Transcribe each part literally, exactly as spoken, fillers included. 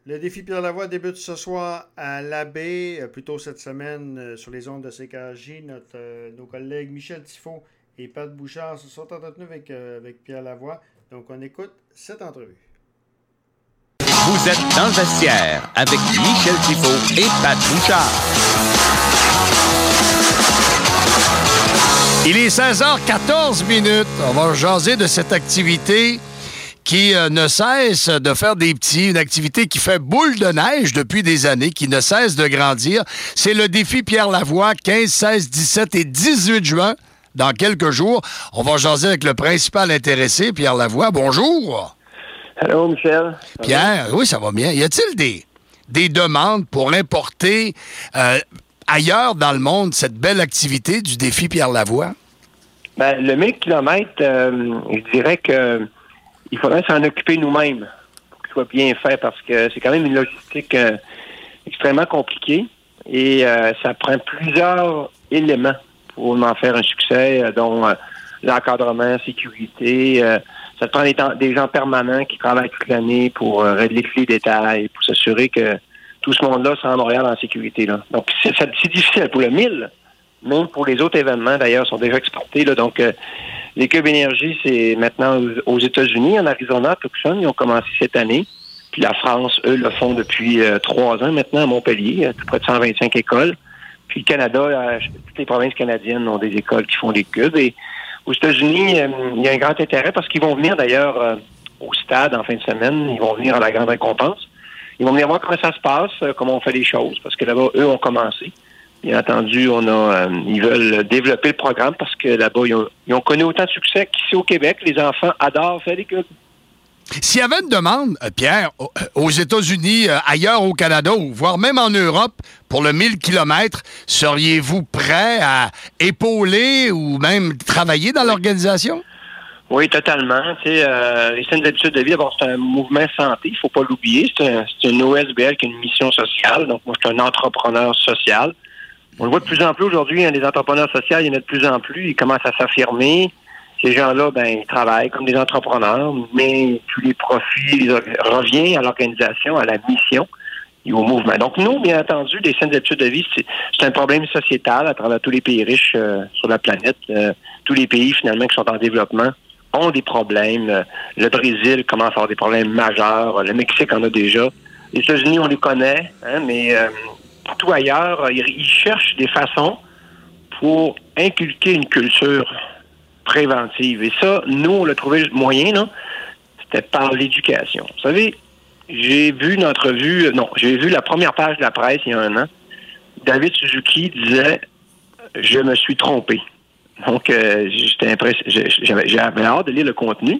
Le défi Pierre Lavoie débute ce soir à l'Abbé, euh, plus tôt cette semaine euh, sur les ondes de C K J. Notre, euh, nos collègues Michel Tifo et Pat Bouchard se sont entretenus avec, euh, avec Pierre Lavoie. Donc on écoute cette entrevue. Vous êtes dans le vestiaire avec Michel Tifo et Pat Bouchard. Il est seize heures quatorze minutes. On va jaser de cette activité qui euh, ne cesse de faire des petits, une activité qui fait boule de neige depuis des années, qui ne cesse de grandir. C'est le défi Pierre Lavoie, quinze, seize, dix-sept et dix-huit juin. Dans quelques jours, on va jaser avec le principal intéressé, Pierre Lavoie. Bonjour. Allô, Michel. Pierre, oui, ça va bien. Y a-t-il des, des demandes pour importer euh, ailleurs dans le monde cette belle activité du défi Pierre Lavoie? Ben, le mille kilomètres, euh, je dirais que il faudrait s'en occuper nous-mêmes pour qu'il soit bien fait parce que c'est quand même une logistique euh, extrêmement compliquée et euh, ça prend plusieurs éléments pour en faire un succès, euh, dont euh, l'encadrement, sécurité. Euh, ça te prend des, temps, des gens permanents qui travaillent toute l'année pour euh, régler tous les détails, pour s'assurer que tout ce monde-là se rend à Montréal en sécurité. Là. Donc, c'est, c'est difficile pour le mille, même pour les autres événements, d'ailleurs, sont déjà exportés. Là, donc, euh, les Cube Énergie, c'est maintenant aux États-Unis, en Arizona, Tucson, ils ont commencé cette année. Puis la France, eux, le font depuis euh, trois ans maintenant à Montpellier, à près de cent vingt-cinq écoles. Puis le Canada, euh, toutes les provinces canadiennes ont des écoles qui font des cubes. Et aux États-Unis, euh, il y a un grand intérêt parce qu'ils vont venir d'ailleurs euh, au stade en fin de semaine. Ils vont venir à la grande récompense. Ils vont venir voir comment ça se passe, euh, comment on fait les choses, parce que là-bas, eux ont commencé. Bien entendu, on a, euh, ils veulent développer le programme parce que là-bas, ils ont, ils ont connu autant de succès qu'ici au Québec. Les enfants adorent faire des cubes. S'il y avait une demande, Pierre, aux États-Unis, ailleurs au Canada, ou voire même en Europe, pour le mille kilomètres, seriez-vous prêt à épauler ou même travailler dans l'organisation? Oui, totalement. Tu sais, euh, les saines habitudes de vie, d'abord, c'est un mouvement santé, il ne faut pas l'oublier. C'est, un, c'est une O S B L qui a une mission sociale. Donc, moi, je suis un entrepreneur social. On le voit de plus en plus aujourd'hui, hein, les entrepreneurs sociaux, il y en a de plus en plus. Ils commencent à s'affirmer. Ces gens-là, ben, ils travaillent comme des entrepreneurs, mais tous les profits reviennent à l'organisation, à la mission et au mouvement. Donc, nous, bien entendu, les saines habitudes de vie, c'est, c'est un problème sociétal à travers tous les pays riches euh, sur la planète. Euh, tous les pays, finalement, qui sont en développement ont des problèmes. Le Brésil commence à avoir des problèmes majeurs. Le Mexique en a déjà. Les États-Unis, on les connaît, hein, mais euh, partout ailleurs, ils, ils cherchent des façons pour inculquer une culture préventive. Et ça, nous, on l'a trouvé le moyen, là, c'était par l'éducation. Vous savez, j'ai vu une entrevue, non, j'ai vu la première page de la presse il y a un an. David Suzuki disait « Je me suis trompé ». Donc, euh, j'étais impressionné, j'avais, j'avais hâte de lire le contenu.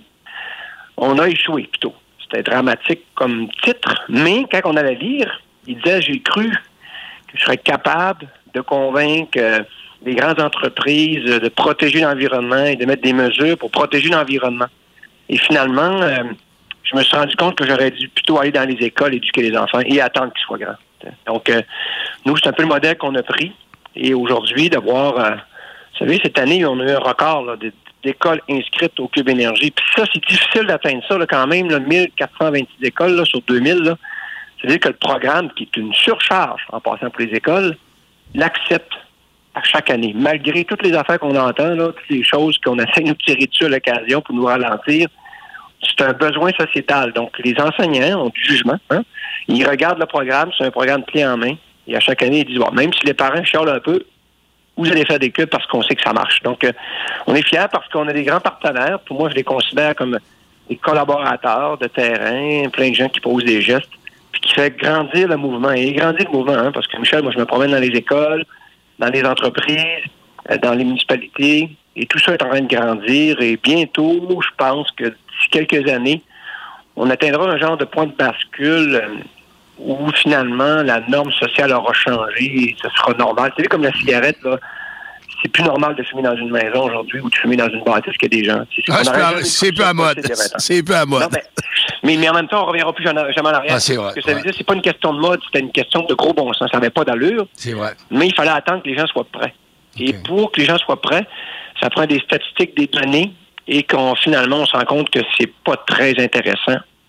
On a échoué, plutôt. C'était dramatique comme titre, mais quand on allait lire, il disait « J'ai cru que je serais capable de convaincre euh, les grandes entreprises de protéger l'environnement et de mettre des mesures pour protéger l'environnement. » Et finalement, euh, je me suis rendu compte que j'aurais dû plutôt aller dans les écoles, éduquer les enfants et attendre qu'ils soient grands. Donc, euh, nous, c'est un peu le modèle qu'on a pris. Et aujourd'hui, d'avoir... Euh, vous savez, cette année, on a eu un record là, d'écoles inscrites au Cube Énergie. Puis ça, c'est difficile d'atteindre ça là, quand même, là, mille quatre cent vingt-six écoles là, sur deux mille. Là. C'est-à-dire que le programme, qui est une surcharge en passant pour les écoles, l'accepte à chaque année. Malgré toutes les affaires qu'on entend, là, toutes les choses qu'on essaie de nous tirer dessus à l'occasion pour nous ralentir, c'est un besoin sociétal. Donc, les enseignants ont du jugement. Hein? Ils regardent le programme, c'est un programme clé en main. Et à chaque année, ils disent, bon, même si les parents chialent un peu, vous allez faire des cubes parce qu'on sait que ça marche. Donc, euh, on est fiers parce qu'on a des grands partenaires. Pour moi, je les considère comme des collaborateurs de terrain, plein de gens qui posent des gestes, puis qui fait grandir le mouvement. Et grandir le mouvement, hein, parce que, Michel, moi, je me promène dans les écoles, dans les entreprises, euh, dans les municipalités, et tout ça est en train de grandir. Et bientôt, je pense que d'ici quelques années, on atteindra un genre de point de bascule euh, où finalement la norme sociale aura changé et ce sera normal. C'est comme la cigarette, là. C'est plus normal de fumer dans une maison aujourd'hui ou de fumer dans une bâtisse qu'il y a des gens. C'est, ah, c'est, peu, c'est peu à mode. C'est peu à mode. Non, ben, mais, mais en même temps, on ne reviendra plus jamais en arrière. Ah, c'est vrai. Ce que ça veut dire, c'est pas une question de mode, c'était une question de gros bon sens. Ça n'avait pas d'allure. C'est vrai. Mais il fallait attendre que les gens soient prêts. Okay. Et pour que les gens soient prêts, ça prend des statistiques, des données, et qu'on finalement, on se rend compte que c'est pas très intéressant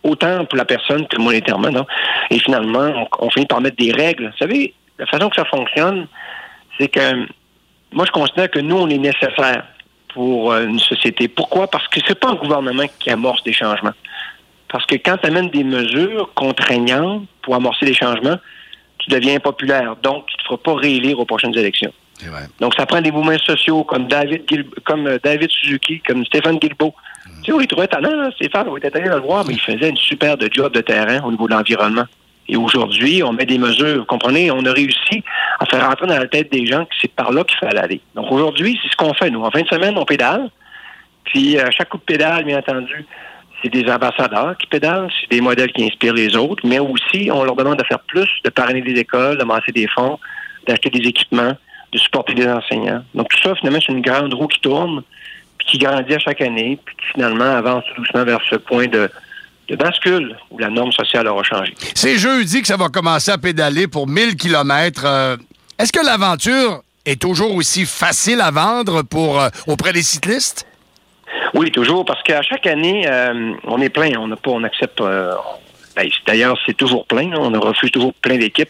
autant pour la personne que monétairement. Non? Et finalement, on, on finit par mettre des règles. Vous savez, la façon que ça fonctionne, c'est que moi, je considère que nous, on est nécessaire pour une société. Pourquoi? Parce que c'est pas un gouvernement qui amorce des changements. Parce que quand tu amènes des mesures contraignantes pour amorcer des changements, tu deviens impopulaire. Donc, tu ne te feras pas réélire aux prochaines élections. C'est vrai. Donc, ça prend des mouvements sociaux comme David Gil- comme David Suzuki, comme Stéphane Guilbeault. Mm. Tu sais, on les trouvait tannants, Stéphane, on était allé le voir, mais il faisait une super de job de terrain au niveau de l'environnement. Et aujourd'hui, on met des mesures. Vous comprenez, on a réussi à faire rentrer dans la tête des gens que c'est par là qu'il fallait aller. Donc, aujourd'hui, c'est ce qu'on fait, nous. En fin de semaine, on pédale. Puis, à chaque coup de pédale, bien entendu, c'est des ambassadeurs qui pédalent, c'est des modèles qui inspirent les autres, mais aussi, on leur demande de faire plus, de parrainer des écoles, d'amasser des fonds, d'acheter des équipements, de supporter des enseignants. Donc, tout ça, finalement, c'est une grande roue qui tourne, puis qui grandit à chaque année, puis qui, finalement, avance tout doucement vers ce point de, de bascule où la norme sociale aura changé. C'est jeudi que ça va commencer à pédaler pour mille kilomètres. Euh, est-ce que l'aventure est toujours aussi facile à vendre pour euh, auprès des cyclistes? Oui, toujours, parce qu'à chaque année, euh, on est plein. On n'a pas, on accepte. Euh, ben, d'ailleurs, c'est toujours plein. Là, on refuse toujours plein d'équipes.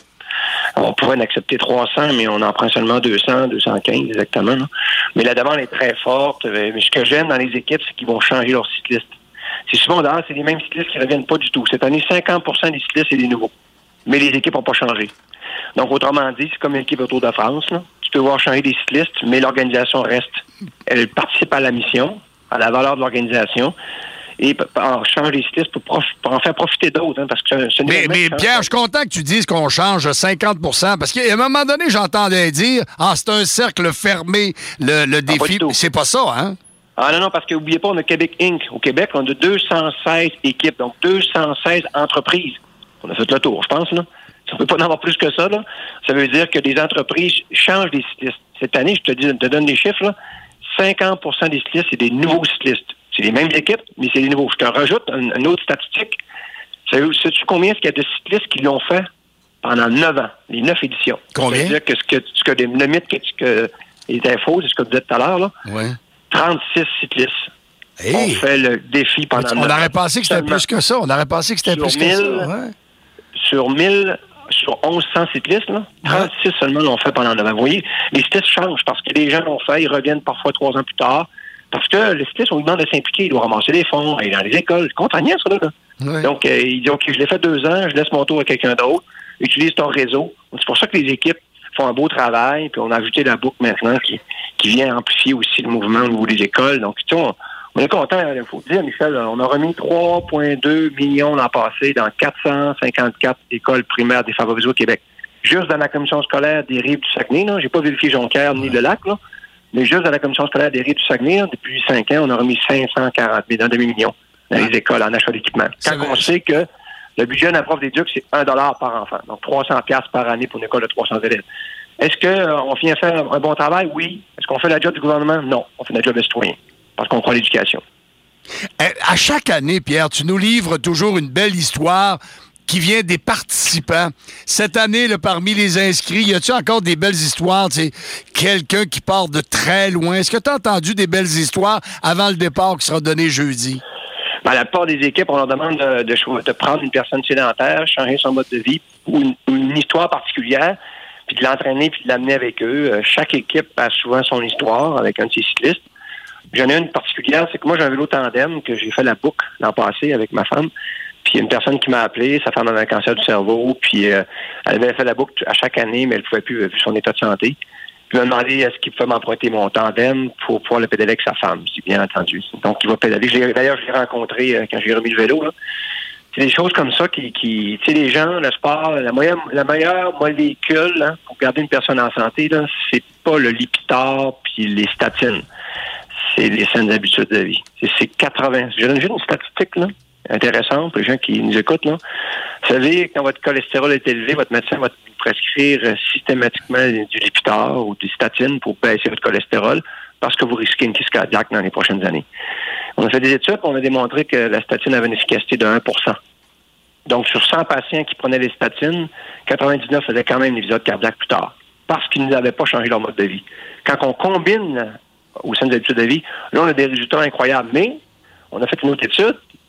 On pourrait en accepter trois cents, mais on en prend seulement deux cents, deux cent quinze exactement. Là. Mais la demande est très forte. Mais ce que j'aime dans les équipes, c'est qu'ils vont changer leurs cyclistes. C'est souvent d'ailleurs, c'est les mêmes cyclistes qui ne reviennent pas du tout. Cette année, cinquante pour cent des cyclistes, c'est des nouveaux. Mais les équipes n'ont pas changé. Donc, autrement dit, c'est comme l'équipe Autour de France. Là. Tu peux voir changer des cyclistes, mais l'organisation reste. Elle participe à la mission, à la valeur de l'organisation, et on change les cyclistes pour, prof, pour en faire profiter d'autres. Hein, parce que ce mais mais Pierre, je suis content que tu dises qu'on change cinquante pour cent, parce qu'à un moment donné, j'entendais dire « Ah, c'est un cercle fermé, le, le défi. Ah, » C'est pas ça, hein? Ah non, non, parce que n'oubliez pas, on a Québec Incorporé. Au Québec, on a deux cent seize équipes, donc deux cent seize entreprises. On a fait le tour, je pense, là. On ne peut pas en avoir plus que ça, là. Ça veut dire que des entreprises changent des cyclistes. Cette année, je te, dis, je te donne des chiffres, là. cinquante pour cent des cyclistes, c'est des nouveaux cyclistes. C'est les mêmes équipes, mais c'est des nouveaux. Je te rajoute une, une autre statistique. Sais-tu combien est-ce qu'il y a de cyclistes qui l'ont fait pendant neuf ans, les neuf éditions? Combien? C'est-à-dire que ce que, ce que le mythe que, que les infos, c'est ce que vous dites tout à l'heure, là. Oui. trente-six cyclistes hey. ont fait le défi pendant neuf ans. On aurait pensé que c'était seulement. Plus que ça. On aurait pensé que c'était sur plus mille, que ça. Ouais. Sur mille, sur mille cent cyclistes, là, trente-six ouais. seulement l'ont fait pendant neuf ans. Vous voyez, les cyclistes changent parce que les gens l'ont fait, ils reviennent parfois trois ans plus tard. Parce que les cyclistes, on lui demande de s'impliquer, il doit ramasser des fonds, aller dans les écoles. C'est contraignant, ça, là. Oui. Donc, euh, il dit, OK, je l'ai fait deux ans, je laisse mon tour à quelqu'un d'autre, utilise ton réseau. Donc, c'est pour ça que les équipes font un beau travail, puis on a ajouté la boucle maintenant qui, qui vient amplifier aussi le mouvement au niveau des écoles. Donc, tu sais, on, on est content, il faut dire, Michel, on a remis trois virgule deux millions l'an passé dans quatre cent cinquante-quatre écoles primaires défavorisées au Québec. Juste dans la commission scolaire des Rives du Saguenay, là, j'ai pas vérifié Jonquière ni le lac, là. Mais juste dans la commission scolaire des Rives du Saguenay, depuis cinq ans, on a remis cinq cent quarante mille, un demi-million dans les écoles en achat d'équipement. Quand on sait que le budget d'un prof d'éduc, c'est un dollar par enfant. Donc, trois cents dollars par année pour une école de trois cents élèves. Est-ce qu'on euh, finit à faire un bon travail? Oui. Est-ce qu'on fait la job du gouvernement? Non. On fait la job des citoyens. Parce qu'on croit à l'éducation. À chaque année, Pierre, tu nous livres toujours une belle histoire qui vient des participants. Cette année, là, parmi les inscrits, y a-t-il encore des belles histoires? Tu sais, quelqu'un qui part de très loin. Est-ce que tu as entendu des belles histoires avant le départ qui sera donné jeudi? Ben, la plupart des équipes, on leur demande de, de, de prendre une personne sédentaire, changer son mode de vie ou une, une histoire particulière, puis de l'entraîner puis de l'amener avec eux. Chaque équipe a souvent son histoire avec un de ses cyclistes. J'en ai une particulière, c'est que moi, j'ai un vélo tandem que j'ai fait la boucle l'an passé avec ma femme. Puis il y a une personne qui m'a appelé, sa femme avait un cancer du cerveau, puis euh, elle avait fait la boucle à chaque année, mais elle ne pouvait plus, vu son état de santé. Puis il m'a demandé est-ce qu'il pouvait m'emprunter mon tandem pour pouvoir le pédaler avec sa femme, c'est bien entendu. Donc il va pédaler. Je l'ai, d'ailleurs, je l'ai rencontré euh, quand j'ai remis le vélo. Là. C'est des choses comme ça qui, qui tu sais, les gens, le sport, la meilleure, la meilleure molécule hein, pour garder une personne en santé, là, c'est pas le Lipitor puis les statines. C'est les saines habitudes de vie. C'est, c'est quatre-vingts. Je donne juste une statistique, là. Intéressant pour les gens qui nous écoutent. Là. Vous savez, quand votre cholestérol est élevé, votre médecin va vous prescrire systématiquement du Lipitor ou des statines pour baisser votre cholestérol parce que vous risquez une crise cardiaque dans les prochaines années. On a fait des études, on a démontré que la statine avait une efficacité de un pour cent. Donc, sur cent patients qui prenaient les statines, quatre-vingt-dix-neuf faisaient quand même des épisodes cardiaques plus tard parce qu'ils n'avaient pas changé leur mode de vie. Quand on combine au sein des habitudes de vie, là, on a des résultats incroyables. Mais on a fait une autre étude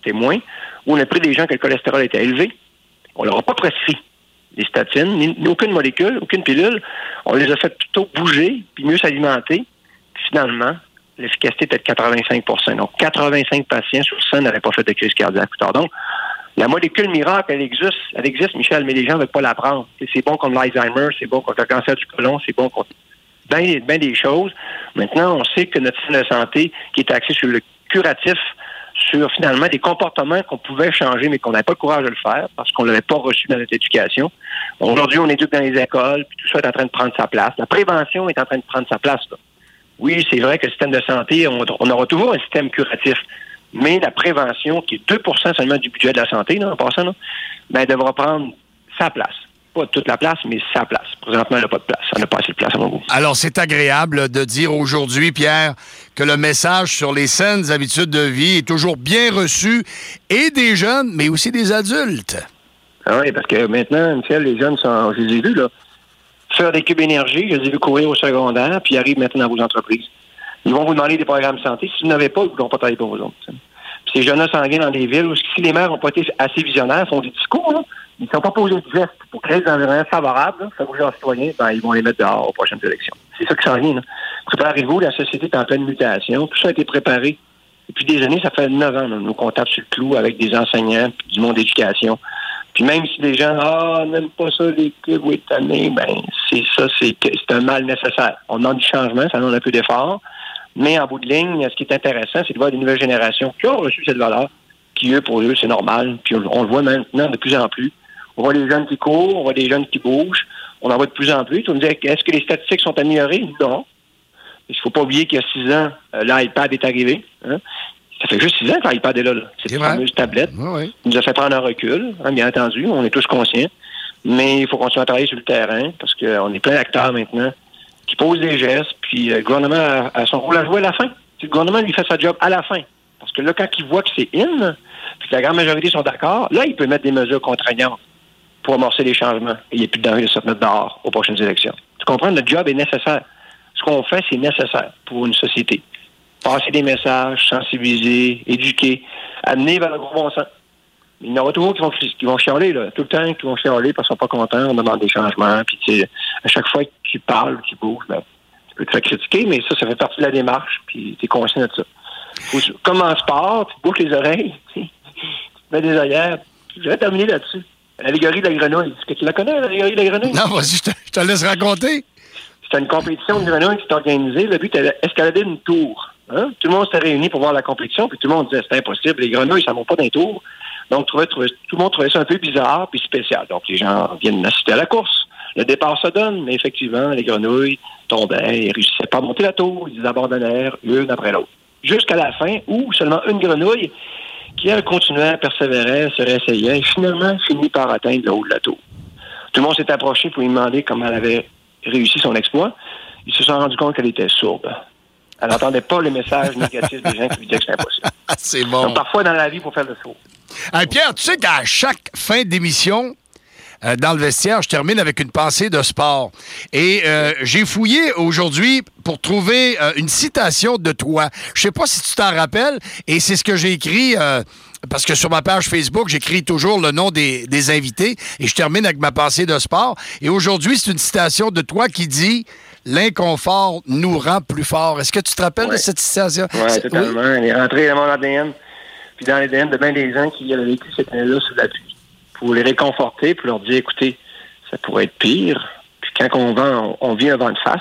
témoin, où on a pris des gens que le cholestérol était élevé. On leur a pas prescrit des statines, ni, ni aucune molécule, aucune pilule. On les a fait plutôt bouger, puis mieux s'alimenter. Puis finalement, l'efficacité était de quatre-vingt-cinq pour cent. Donc, quatre-vingt-cinq patients sur cent n'avaient pas fait de crise cardiaque plus tard. Donc, la molécule miracle, elle existe, elle existe, Michel, mais les gens ne veulent pas la prendre. C'est bon contre l'Alzheimer, c'est bon contre le cancer du côlon, c'est bon contre bien, bien des choses. Maintenant, on sait que notre système de santé, qui est axé sur le curatif, sur finalement des comportements qu'on pouvait changer, mais qu'on n'avait pas le courage de le faire parce qu'on ne l'avait pas reçu dans notre éducation. Aujourd'hui, on éduque dans les écoles, puis tout ça est en train de prendre sa place. La prévention est en train de prendre sa place, là. Oui, c'est vrai que le système de santé, on, on aura toujours un système curatif, mais la prévention, qui est deux pour cent seulement du budget de la santé, là, en passant, là, ben, devra prendre sa place. Pas toute la place, mais sa place. Présentement, elle n'a pas de place. Elle n'a pas assez de place à mon goût. Alors, c'est agréable de dire aujourd'hui, Pierre, que le message sur les saines habitudes de vie est toujours bien reçu, et des jeunes, mais aussi des adultes. Ah oui, parce que maintenant, Michel, les jeunes sont, je les ai vus, là, faire des cubes énergie, je les ai vus courir au secondaire, puis ils arrivent maintenant dans vos entreprises. Ils vont vous demander des programmes de santé. Si vous n'avez pas, ils ne vont pas travailler pour vous autres. Puis ces jeunes-là s'en viennent dans des villes où, si les maires n'ont pas été assez visionnaires, font des discours, là, ils ne sont pas posés de gestes pour créer des environnements favorables, faire bouger leurs citoyens, ben, ils vont les mettre dehors aux prochaines élections. C'est ça qui s'en vient. Là. Préparez-vous, la société est en pleine mutation. Tout ça a été préparé. Depuis des années, ça fait neuf ans, là, nous qu'on tape sur le clou avec des enseignants, puis du monde d'éducation. Puis même si les gens, ah, n'aiment pas ça, les clubs, oui, cette année, ben, c'est ça, c'est, c'est un mal nécessaire. On demande du changement, ça demande un peu d'effort. Mais en bout de ligne, ce qui est intéressant, c'est de voir des nouvelles générations qui ont reçu cette valeur, qui, eux, pour eux, c'est normal. Puis on, on le voit maintenant de plus en plus. On voit des jeunes qui courent, on voit des jeunes qui bougent. On en voit de plus en plus. On nous dit, est-ce que les statistiques sont améliorées? Non. Il ne faut pas oublier qu'il y a six ans, euh, l'iPad est arrivé. Hein? Ça fait juste six ans que l'iPad est là. là. C'est, c'est une fameuse tablette. Oui, oui. Il nous a fait prendre un recul, hein, bien entendu. On est tous conscients. Mais il faut continuer à travailler sur le terrain parce qu'on est plein d'acteurs maintenant qui posent des gestes. Puis euh, le gouvernement a, a son rôle à jouer à la fin. Puis, le gouvernement lui fait sa job à la fin. Parce que là, quand il voit que c'est in, puis que la grande majorité sont d'accord, là, il peut mettre des mesures contraignantes pour amorcer les changements. Et il n'y a plus de danger de se mettre dehors aux prochaines élections. Tu comprends? Notre job est nécessaire. Ce qu'on fait, c'est nécessaire pour une société. Passer des messages, sensibiliser, éduquer, amener vers le gros bon sens. Il y en aura toujours qui vont, qui vont chialer, là, tout le temps, qui vont chialer parce qu'ils ne sont pas contents, on demande des changements. Puis, tu sais, à chaque fois que tu parles, tu bouges, ben, tu peux te faire critiquer, mais ça, ça fait partie de la démarche, puis tu es conscient de ça. Faut, comme en sport, tu te bouches les oreilles, tu mets des œillères. Je vais terminer là-dessus. L'allégorie de la grenouille. Est-ce que tu la connais, l'allégorie de la grenouille? Non, vas-y, je te, je te laisse raconter. C'était une compétition de grenouilles qui s'est organisée. Le but était d'escalader une tour. Hein? Tout le monde s'était réuni pour voir la compétition, puis tout le monde disait c'est impossible, les grenouilles, ça ne vont pas d'un tour. Donc, trouvait, trouvait, tout le monde trouvait ça un peu bizarre puis spécial. Donc, les gens viennent assister à la course. Le départ se donne, mais effectivement, les grenouilles tombaient, ils ne réussissaient pas à monter la tour, ils abandonnèrent l'une après l'autre. Jusqu'à la fin, où seulement une grenouille qui, elle, continuait, persévérait, se réessayait, et finalement finit par atteindre le haut de la tour. Tout le monde s'est approché pour lui demander comment elle avait réussi son exploit. Ils se sont rendus compte qu'elle était sourde. Elle n'entendait pas le message négatif des gens qui lui disaient que c'était impossible. C'est bon. Donc, parfois, dans la vie, il faut faire le saut. Hey, Pierre, tu sais qu'à chaque fin d'émission, euh, dans le vestiaire, je termine avec une pensée de sport. Et euh, j'ai fouillé aujourd'hui pour trouver euh, une citation de toi. Je sais pas si tu t'en rappelles, et c'est ce que j'ai écrit... Euh, parce que sur ma page Facebook, j'écris toujours le nom des, des invités et je termine avec ma pensée de sport. Et aujourd'hui, c'est une citation de toi qui dit « L'inconfort nous rend plus forts ». Est-ce que tu te rappelles ouais. de cette citation? Oui, totalement. Oui? Elle est rentrée dans mon A D N, puis dans l'A D N de bien des gens qui avaient vécu cette année-là sous la pluie. Pour les réconforter, pour leur dire « Écoutez, ça pourrait être pire. » Puis quand on, vend, on, on vit un vent de face,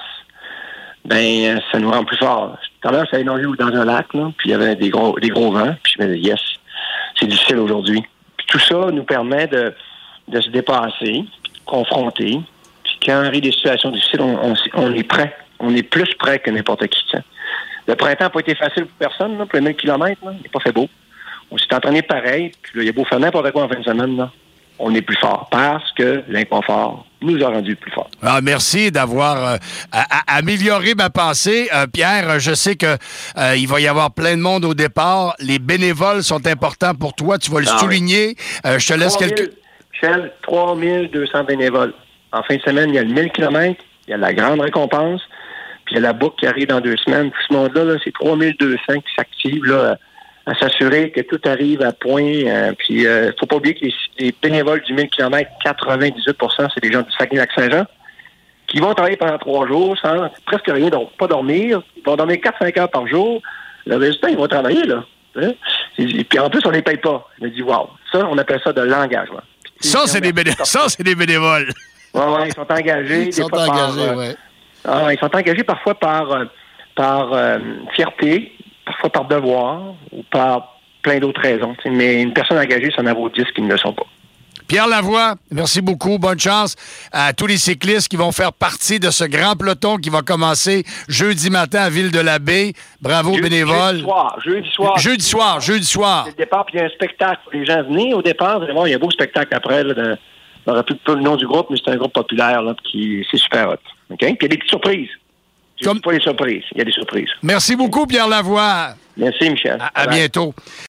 ben ça nous rend plus forts. Tout à l'heure, j'allais nager dans un lac, là, puis il y avait des gros, des gros vents, puis je me disais « Yes ». C'est difficile aujourd'hui. Puis tout ça nous permet de, de se dépasser, de confronter. Puis quand on arrive des situations difficiles, on, on, on est prêt. On est plus prêt que n'importe qui. T'sais. Le printemps n'a pas été facile pour personne, là, pour les mille kilomètres. Là. Il n'est pas fait beau. On s'est entraîné pareil. Puis là, il y a beau faire n'importe quoi en fin de semaine. Là. On est plus fort parce que l'inconfort nous a rendus plus forts. Ah, merci d'avoir euh, a, a, amélioré ma pensée. Euh, Pierre, je sais que euh, il va y avoir plein de monde au départ. Les bénévoles sont importants pour toi. Tu vas le ah, souligner. Oui. Euh, je te laisse quelques... Michel, trois mille deux cents bénévoles. En fin de semaine, il y a le mille kilomètres, il y a la grande récompense, puis il y a la boucle qui arrive dans deux semaines. Tout ce monde-là, là, c'est trois mille deux cents qui s'activent là, à s'assurer que tout arrive à point. Euh, puis, il euh, ne faut pas oublier que les, les bénévoles du mille kilomètres, quatre-vingt-dix-huit pour cent, c'est des gens du Saguenay-Lac-Saint-Jean qui vont travailler pendant trois jours sans presque rien, donc pas dormir. Ils vont dormir quatre à cinq heures par jour. Le résultat, ils vont travailler, là. Hein? Et puis, en plus, on ne les paye pas. Je me dis, wow, ça, on appelle ça de l'engagement. Ça, c'est des, béné- ça, c'est des bénévoles. Oui, oui, ils sont engagés. Ils sont des fois engagés, par, oui. euh, ah, ils sont engagés parfois par, euh, par euh, fierté, parfois par devoir ou par plein d'autres raisons. T'sais. Mais une personne engagée, ça en vaut dix qui ne le sont pas. Pierre Lavoie, merci beaucoup. Bonne chance à tous les cyclistes qui vont faire partie de ce grand peloton qui va commencer jeudi matin à Ville-de-la-Baie. Bravo, jeudi, bénévoles. Jeudi soir, jeudi soir. Jeudi soir, jeudi soir. C'est le départ, puis il y a un spectacle pour les gens venir au départ. Vous allez voir, il y a un beau spectacle après. Là, de, je ne me rappelle plus le nom du groupe, mais c'est un groupe populaire là, qui c'est super hot. Okay? Puis il y a des petites surprises. Je Comme... dis pas les surprises, il y a des surprises. Merci beaucoup, Pierre Lavoie. Merci, Michel. À, à bientôt.